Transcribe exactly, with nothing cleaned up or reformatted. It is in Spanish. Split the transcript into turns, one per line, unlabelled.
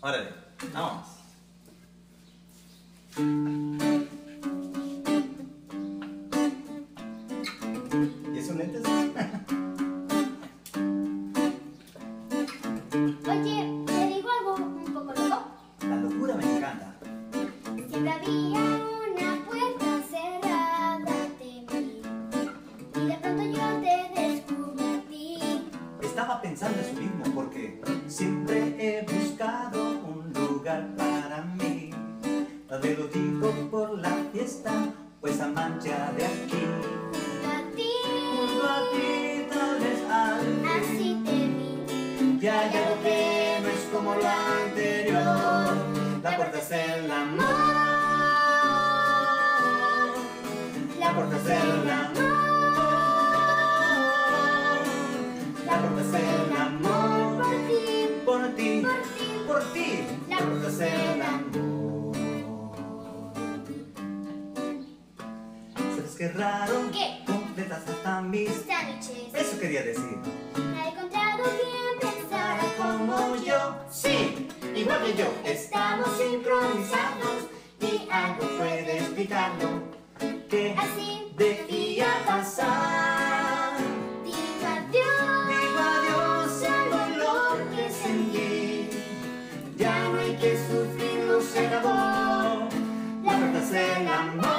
Órale, vamos. ¿Y esos lentes?
Oye, ¿te digo algo un poco loco?
La locura me encanta.
Siempre había una puerta cerrada ante mí y de pronto yo te descubrí a ti.
Estaba pensando eso mismo porque siempre he buscado un lugar para mí. Tal vez lo digo por la fiesta o esa mancha de aquí.
Junto a ti,
Junto a ti tal vez al
así
fin
te vi.
ya hay algo que no es como lo anterior. La puerta es el amor. La puerta es el amor. La puerta es el amor.
Por ti,
Por ti,
por ti,
por ti.
La
La puerta es el amor. ¿Sabes qué raro?
¿Qué?
Completas hasta mis...
sándwiches.
Eso quería decir.
No he encontrado quien pensara
Como yo, sí, igual que yo. Estamos sincronizados y algo puede explicarlo que
así.
debía pasar.
Digo adiós,
Digo adiós al dolor que sentí. Ya no hay que sufrirlo, se acabó. La puerta es el amor.